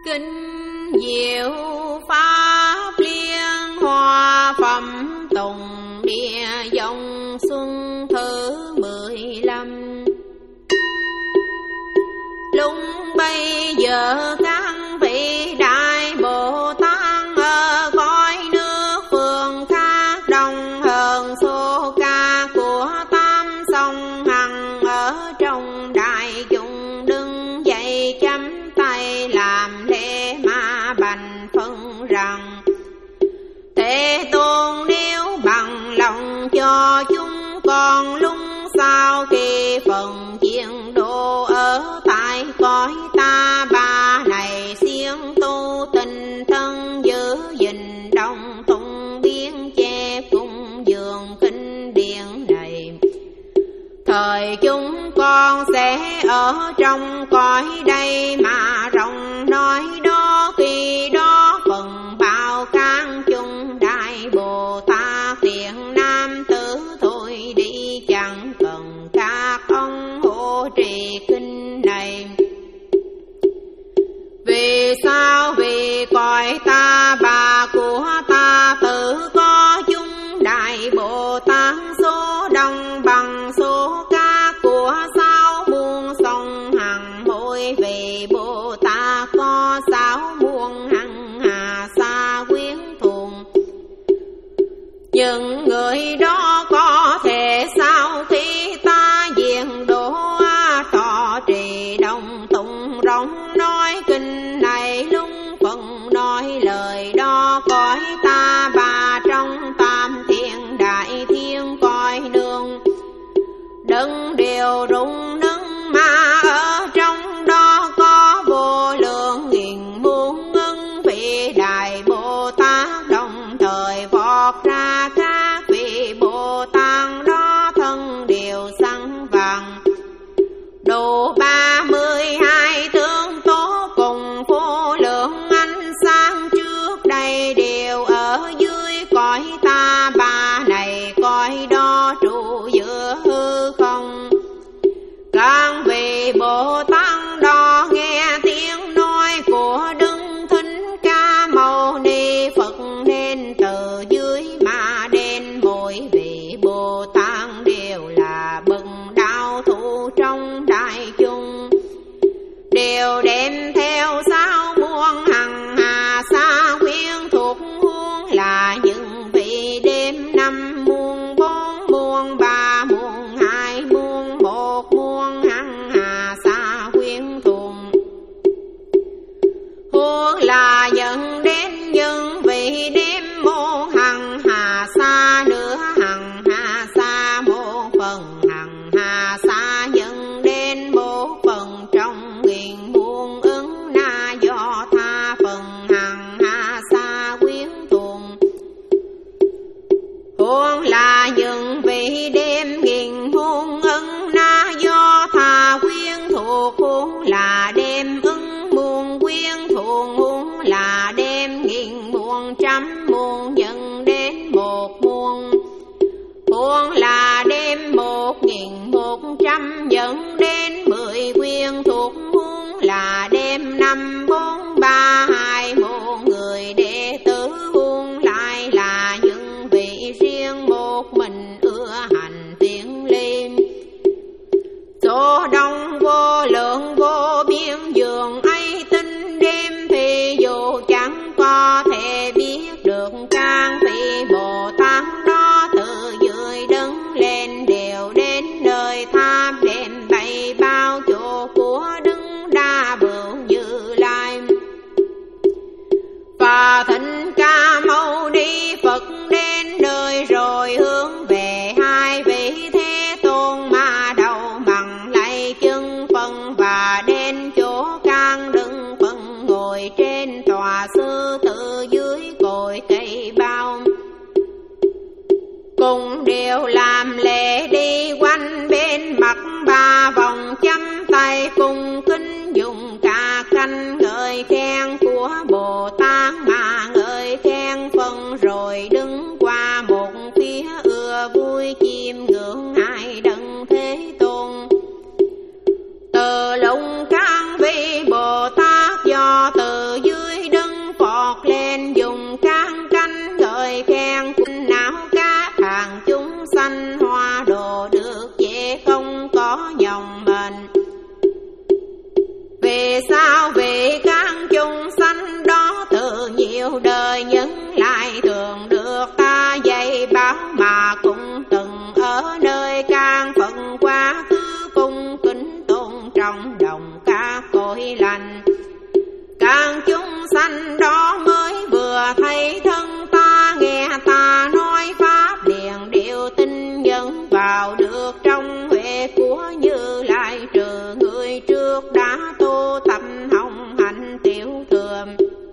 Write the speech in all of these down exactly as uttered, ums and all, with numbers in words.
kinh diệu pháp liên hoa phẩm tùng địa dòng xuân thứ mười lăm. Lúc bây giờ các vị đại Bồ Tát ở cõi nước phương khác đông hơn số ca của tám sông hằng, ở trong đại chúng đứng dậy chắp tay làm lễ mà bạch phân rằng: Thế Tôn nếu bằng lòng cho chúng con lúc sau khi phần chiến độ ở tại cõi ta bà này siêng tu tinh thân giữ gìn đồng tụng biến che cung dường kinh điển này, thời chúng con sẽ ở trong cõi đây mà rộng nói đó. Khi đó phần bao các chúng đại Bồ Tát thiện nam tử thôi đi, chẳng cần các ông hộ trì kinh này. Vì sao? Vì cõi ta bà của ta tự có chúng đại Bồ Tát số đông bằng số ca của sáu muôn sông hằng. Mỗi vị Bồ Tát có sáu muôn hằng hà sa quyến thuồng. Những người đó có thể sau khi ta diện độ thọ trì đồng tụng rộng nói kinh này, lúc phần nói lời đó cõi ta bà trong tam thiên đại thiên cõi nương đấng đều rung nâng, mà ở trong đó có vô lượng nghìn muôn ngân vị đại Bồ Tát đồng thời vọt ra. Các vị Bồ Tát đó thân đều sẵn vàng đủ ba mươi hai tướng tố cùng vô lượng ánh sáng, trước đây đều ở dưới cõi ta bà này, cõi đó trụ giữa hư không. Các vị Bồ Tát đó nghe tiếng nói của Đức Thích Ca Mâu Ni Phật, nên từ dưới mà đến mỗi vị Bồ Tát đều là bậc đạo thủ trong đại chúng, đều đem theo sáu muôn hằng hà sa quyến thuộc, huống là những vị đêm năm muôn bốn muôn ba muôn hai muôn một muôn hằng hà sa quyến thuộc, huống là những đến những vị đêm một hằng hà sa nửa hằng hà sa một phần hằng hà sa, những đến một phần trong nghìn muôn ứng na do tha phần hằng hà sa quyến thuộc, huống là những vị đêm nghìn muôn ứng na do tha quyến thuộc, huống là đêm ứng muôn quyến thuộc, huống là đêm nghìn muôn trăm muôn nhân đến một muôn, huống là đêm một nghìn một trăm dẫn đến mười quyến thuộc, huống là đêm năm bốn ba hai một người đệ tử, huống lại là những vị riêng một mình ưa hành tiến lên. Số đông vô lượng vô biên dường ấy tinh đêm, thì dù chẳng có thể biết được các vị Bồ Tát đó từ dưới đứng lên đều đến nơi tháp đêm bày bao chỗ của Đức Đa Bửu Như Lai. các cõi lành. Các chúng sanh đó mới vừa thấy thân ta, nghe ta nói pháp liền đều tin dẫn vào được trong huệ của Như Lai, trừ người trước đã tu tập hồng hạnh tiểu thừa.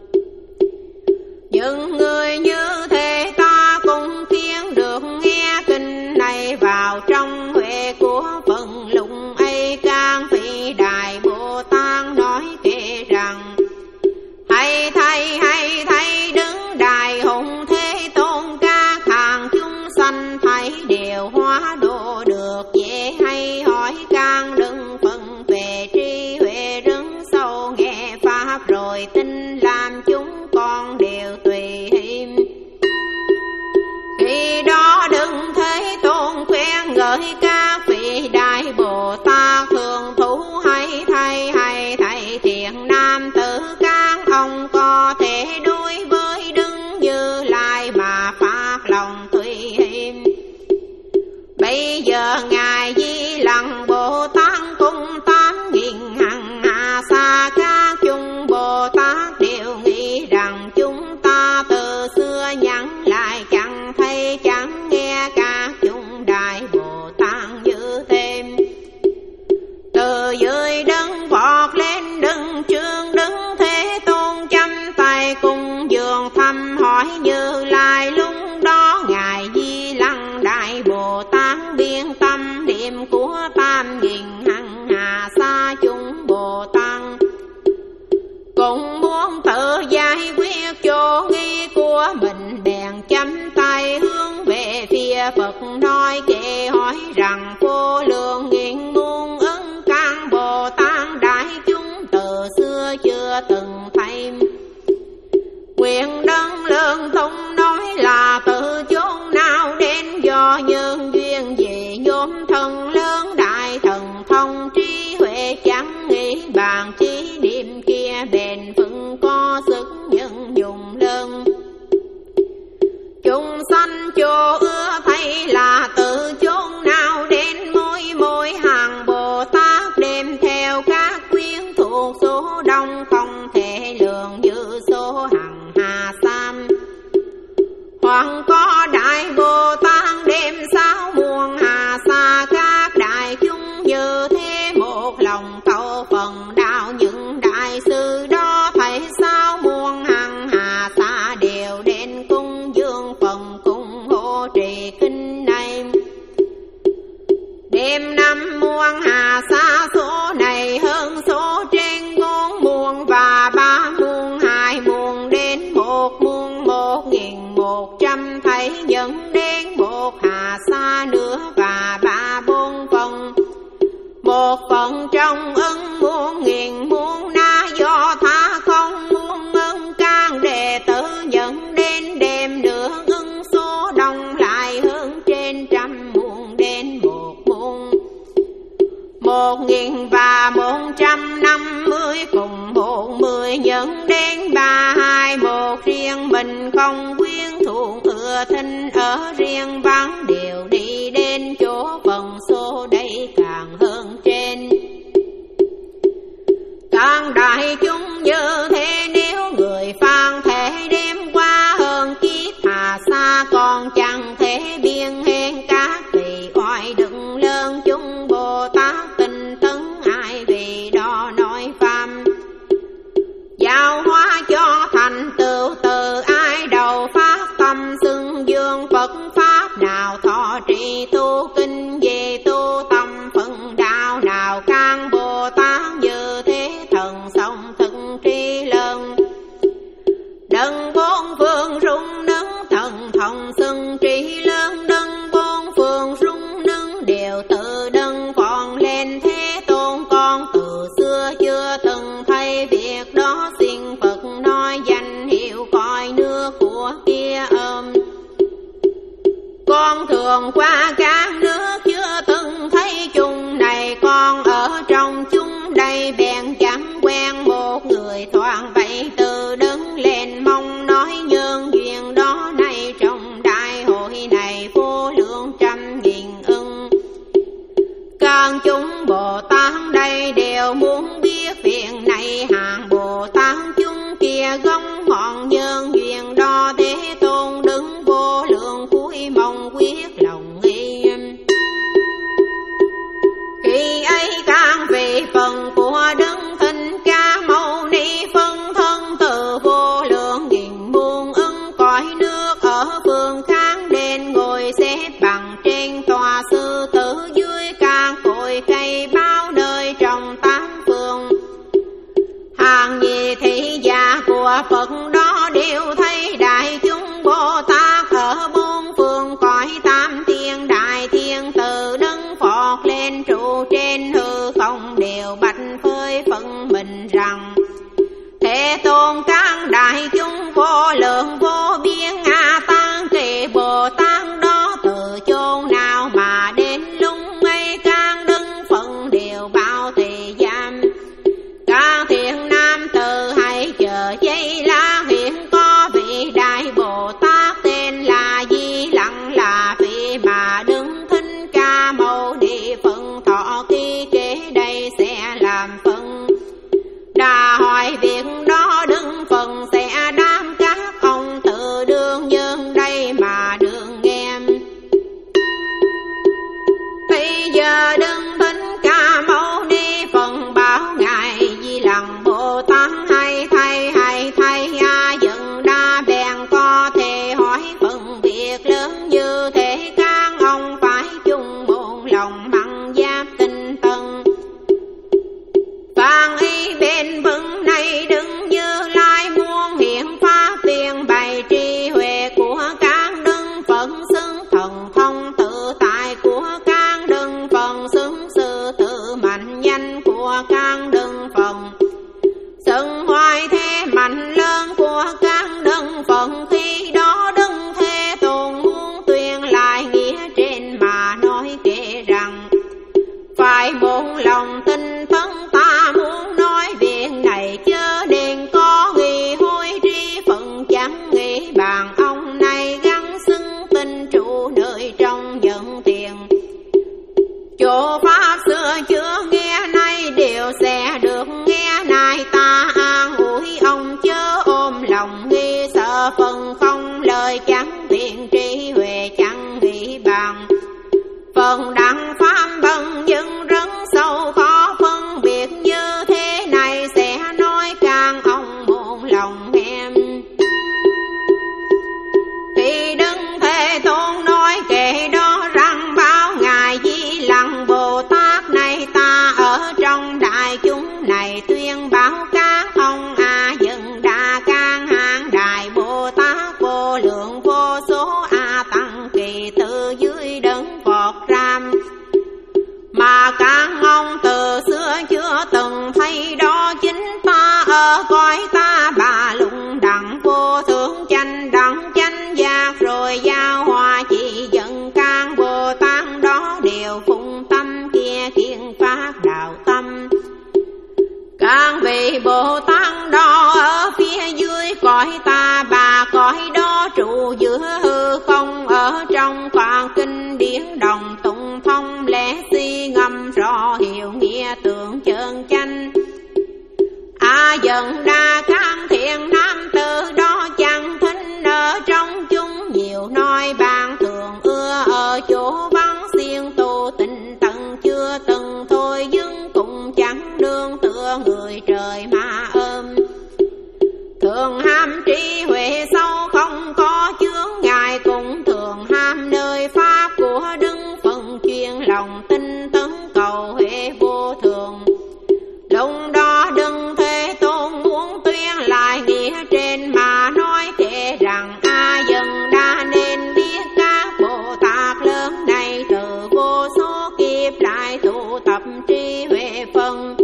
Những người như thế ta cũng khiến được nghe kinh này vào trong huệ của phần lụng ấy. Can Phi Đại Bồ Tát nói kể rằng: hay thay hay thay đứng đài hùng thế tôn, các hàng chúng sanh thấy đều hóa độ được. Dễ hay hỏi can đừng phân về trí huệ rừng sâu, nghe pháp rồi tin làm chúng con đều tùy hiểm. Khi đó đừng thế tôn khuyên ngợi các vị Đại Bồ Tát thường thủ hay thay hay thay thiện nam tử, các ông có thể đối với Đức Như Lai mà phát lòng tùy hiểm. Bây giờ ngài Di Lặc Bồ Tát cùng tám nghìn hằng hạ xa các chúng Bồ Tát đều nghĩ rằng chúng ta từ xưa nhắn lại chẳng thấy chẳng nghe các chúng Đại Bồ Tát như thêm. Từ dưới đứng vọt lên đứng trương đứng thế tôn, chăm tay cùng dường thăm hỏi Như Lai. Lúc đó ngài Di Lặc Đại Bồ Tát biên tâm niệm của tam nghìn hằng hà sa chúng Bồ Tát, cũng muốn tự giải quyết chỗ nghi của mình, bèn chăm tay hướng về phía Phật nói kệ hỏi rằng: vô lượng nghìn muôn ân can Bồ Tát đại chúng từ xưa chưa từng thấy. Nguyện đấng lớn thông nói là từ chốn nào đến, do nhân duyên gì nhóm thân lớn đại thần thông trí huệ chẳng nghĩ bàn trí niệm kia bền vững có sức nhân dùng lớn. Chúng sanh chỗ ưa thấy là từ chốn nào đến, mỗi mỗi hàng Bồ Tát đem theo các quyến thuộc số đông không thể lượng như số hằng hà sam. Hoặc có Đại Bồ Tát đem sáu muôn hà sa các đại chúng như thế, một lòng cầu phần đạo những đại sư đó thấy sáu muôn hằng hà sa đều đến cung dương phần cung hộ trì kinh này. Đêm năm muôn hà sa số này hơn số trên bốn muôn và ba muôn hai muôn đến một muôn một nghìn một trăm thấy dẫn đến một hà sa nữa và ba bốn phần. Một phần trong ân muôn nghìn muôn na do tha không muôn ân can đệ tử dẫn đến đêm nữa ân số đông lại hơn trên trăm muôn đến một muôn một nghìn và một trăm năm mươi cùng một mười dẫn đến ba hai một riêng mình không quyến thuộc ưa thinh ở riêng vắng đều đi đến chỗ phần số đây càng hơn trên. Càng đại chúng như thế nếu người phàm thể đem qua hơn kiếp hà sa còn chẳng thể biên hên các vị oai đừng lớn chúng Bồ Tát tinh tấn ai vì đó nói phàm giáo hóa cho thành tựu từ ai đầu phát tâm xưng dương Phật pháp nào thọ trì tu kinh về tu tâm phân đạo nào can Bồ Tát như thế thần song thân tri lớn đấng bốn phương rung nâng thần thông xưng tri lớn đấng bốn phương rung nâng đều tự đấng còn lên thế tôn con từ xưa chưa từng thấy việc đó xin Phật nói danh hiệu coi nước của kia ôm. Con thường qua các nước chưa từng thấy chung này con ở trong chúng đây bèn chẳng quen một người thoảng vậy từ đứng lên mong nói nhân duyên đó này trong đại hội này vô lượng trăm nghìn ưng. Các chúng Bồ Tát đây đều muốn biết biết việc này hàng Bồ Tát chúng kia gông ngọn nhân duyên đo Thế Tôn đứng vô lượng cuối mong quyết lòng nghi. Khi ấy các vị phần của Đức Thích Ca Mâu Ni phân thân từ vô lượng nghìn muôn ưng cõi nước ở phương khác đến ngồi xếp bằng trên tòa sư tử dưới các cội cây bao nơi trong tám phương. Hàng nhị thị gia của Phật đó đều thấy đại chúng Bồ Tát ở bốn phương cõi tam thiên đại thiên từ Đức Phật lên trụ trên hư không đều bạch phơi phân mình rằng: Thế Tôn các đại chúng vô lượng vô biên A Tăng Kỳ Bồ Tát đó từ chốn nào mà đến lúc ấy các đức phận đều bao tỳ giam. Các thiện nam tử hãy chờ giây lá hiện có vị đại Bồ Tát tên là Di Lặc là vị mà Đức Thích Ca Mâu Ni phân thọ khi kế đây sẽ làm phân. Đà hỏi việc đó Đức Phật sẽ đáp các ông tự đương nhân đây mà đương nghe. Bây giờ Đức Thích Ca Mâu Ni phần bảo ngài Di Lặc Bồ Tát hay thay hay thay a dần đa bèn có thể hỏi phần việc lớn như thế các ông phải chung một lòng mặn giáp tinh tấn. Vàng y bên vững này đừng Như Lai muôn hiện pháp tiền bày trí huệ của các đức Phật xứng thần thông tự tại của các đức Phật xứng sự tự mạnh nhanh của các đức Phật xứng hoài thế mạnh lớn của các đức Phật. Khi đó Đức Thế Tôn muốn tuyên lại nghĩa trên mà nói kể rằng: phải bốn lòng tinh tấn ta muốn nói việc này chớ nên có nghi hối tri phận chẳng nghĩ bàn ông này gắn xưng tinh trụ nơi trong nhận tiền. Chỗ pháp xưa chưa nghe nay đều sẽ được nghe nay ta an ủi ông chớ ôm lòng nghi sợ phần không lời chẳng tiện trí huệ chẳng nghĩ bàn. Phần đặng pháp bần nhưng rất sâu khó phân biệt như thế này sẽ nói càng ông một lòng em. Khi Đức Thế Tôn nói kể đó rằng báo ngài Di Lặc Bồ Tát này ta ở trong đại chúng này tuyên báo các ông A Dần Đa can hạng đại Bồ Tát vô lượng vô số A Tăng Kỳ từ dưới đấng Phật ram mà các ông từ xưa chưa từng thấy đó chính ta ở cõi ta bà lụng đặng vô thượng chánh đặng chánh giác rồi giao hòa chỉ dẫn các Bồ Tát đó đều phụng tâm kia kiên phát đạo tâm. Các vị Bồ Tát đó ở phía dưới cõi ta bà cõi đó trụ giữa hư không ở trong khoảng kinh điển đồng tụng thông lẽ si ngâm rõ hiểu nghĩa tượng chân chánh. A Dần Đa các thiện nam tử đó chẳng thính ở trong chúng nhiều nói bàn thường ưa ở chỗ vắng xiên tu tinh tận chưa từng thôi dưng cũng chẳng đương tựa người trời mà ôm. Thường ham trí huệ sâu không có chướng ngại cũng thường ham nơi pháp của Đức Phật chuyên lòng tinh tấn cầu huệ vô thường. Lúc đó Đức Thế Tôn muốn tuyên lại nghĩa trên mà nói kể rằng A Dần Đa nên biết các Bồ Tát lớn này từ vô số kiếp lại tụ tập trí huệ phân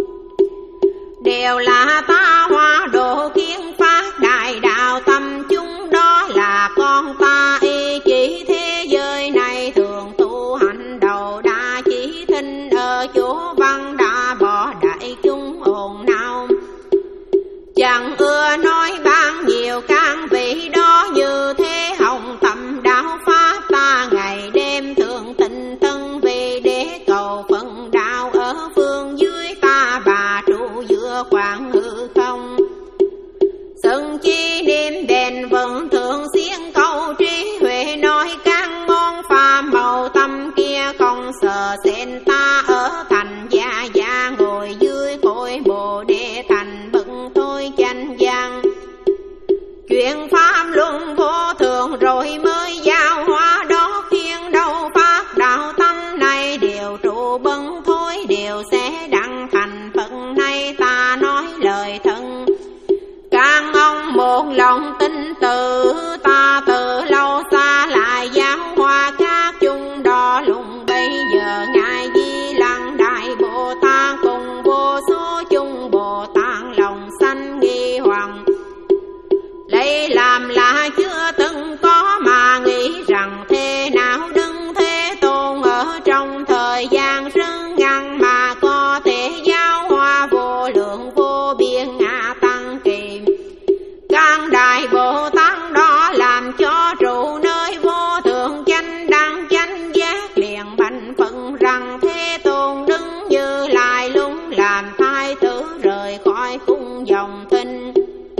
đều là ta hóa độ kiến phát đại đạo tâm chúng đó là con ta y chỉ thế giới này thường tu hành đầu đa chỉ thinh ở chỗ văn đã bỏ đại chúng ồn nào chẳng ưa nói ban nhiều các vị đó như thế hồng tâm đạo pháp ta ngày đêm thường tinh tân vì để cầu phận đạo ở phương dưới ta bà trụ xưa quảng hư không. Sừng chi niệm đền vững thượng xiên câu trí huệ nói các môn phàm màu tâm kia không sợ xen ta ở thành gia gia ngồi dưới cội bồ đề thành bậc thôi chánh văn. Chuyện pháp luân vô thường rồi mới giao hóa đó khiến đâu phát đạo tâm này đều trụ bấn thôi đều sẽ đặng thành Phật này ta nói lời thân. Các ông một lòng tin từ ta từ lâu xa lại giáo hóa các chung đo lùng bây giờ ngài Di Lặc Đại Bồ Tát cùng vô số chung Bồ Tát lòng sanh nghi hoàng. Lấy làm là chưa từng có mà nghĩ rằng thế nào đứng Thế Tôn ở trong thời gian rất ngắn mà có thể giáo hóa vô lượng vô biên ngã tăng kỳ. Các đại Bồ Tát đó làm cho trụ nơi vô thượng chánh đẳng chánh giác liền bạch Phật rằng Thế Tôn đứng Như Lai lung làm thái tử rời khỏi cung dòng thinh.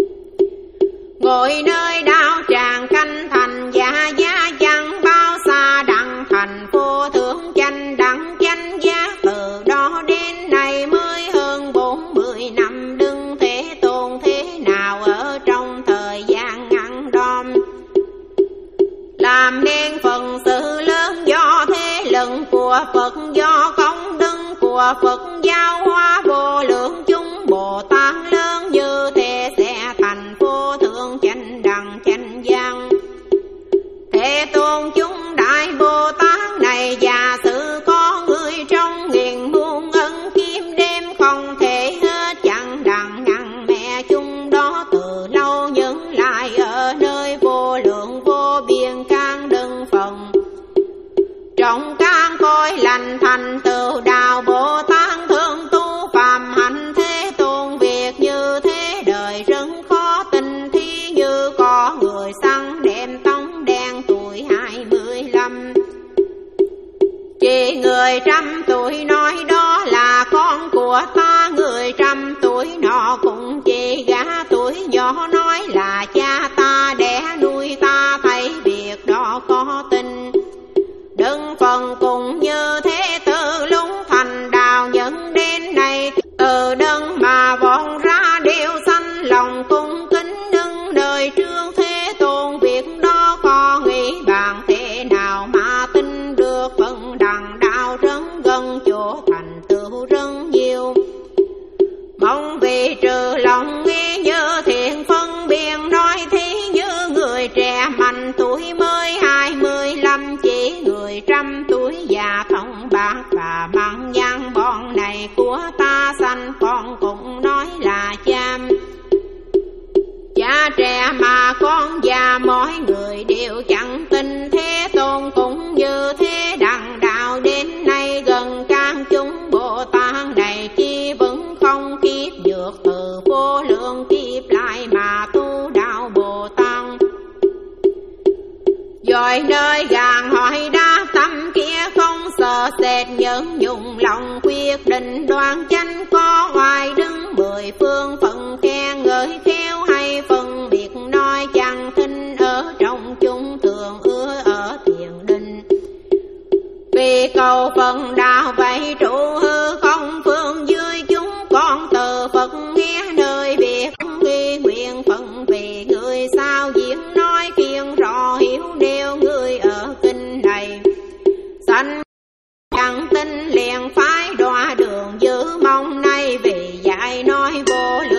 Ngồi nơi đạo tràng canh thành gia gia chẳng bao xa đặng thành vô thượng chánh đẳng chánh giác. Từ đó đến nay mới hơn bốn mươi năm đứng Thế Tôn thế nào ở trong thời gian ngắn đom. Làm nên phần sự lớn do thế lực của Phật do công đức của Phật giáo hóa vô lượng chúng Bồ Tát lớn như thế sẽ thành vô thượng chánh đẳng chánh văn. Thế Tôn chúng đại Bồ Tát này giả sử có người trong nghìn muôn ân kim đêm không thể hết chẳng đặng ngăn mẹ chúng đó từ lâu những lại ở nơi vô lượng vô biên can đừng phần. Trong can coi lành thành tựu đạo Bồ Tát thương tu phàm hạnh Thế Tôn việc như thế đời rất khó tin. Thí như có người săn đem tông đen tuổi hai mươi lăm. Chỉ người trăm tuổi nói đó là con của ta, người trăm tuổi nọ cũng chỉ gã tuổi nhỏ nói là cha ta đẻ nuôi ta, thấy việc đó có tin. Đừng phần cùng như thế từ lúc thành đạo nhân đến nay, từ đơn mà vọng ra đều sanh lòng cung kính đứng đời trước Thế Tôn. Việc đó có nghĩ bàn thế nào mà tin được phần đằng đạo rất gần chỗ thành tựu rất nhiều. Mong vì trừ lòng nghe như thiện phân biện nói thí như người trẻ mạnh tuổi mới hai mươi lăm, chỉ người trăm tuổi già thông bạc và mặn nhang bọn này của ta sanh con cũng nói là cha. Cha trẻ mà con già mọi người đều chẳng tin. Thế Tôn cũng như thế đặng đạo đến nay gần các chúng Bồ Tát này chi vẫn không kiếp được từ vô lượng kiếp lại mà tu đạo Bồ Tát. Rồi nơi gàn hỏi đa tâm kia không sợ sệt nhẫn nhung lòng quyết định đoan chánh có hoài đứng mười phương phận khen ngợi khéo hay phân biệt nói chẳng thinh ở trong chúng thường ưa ở thiền định. Vì cầu phần đạo vậy trụ hư không phương dưới chúng con từ Phật nghe nơi việc nghi nguyện phận vì người sao diễn nói khiên rõ hiểu nêu người ở kinh này. Sanh chẳng tin liền phái đọa đường giữ mong nay vì dạy nói vô lượng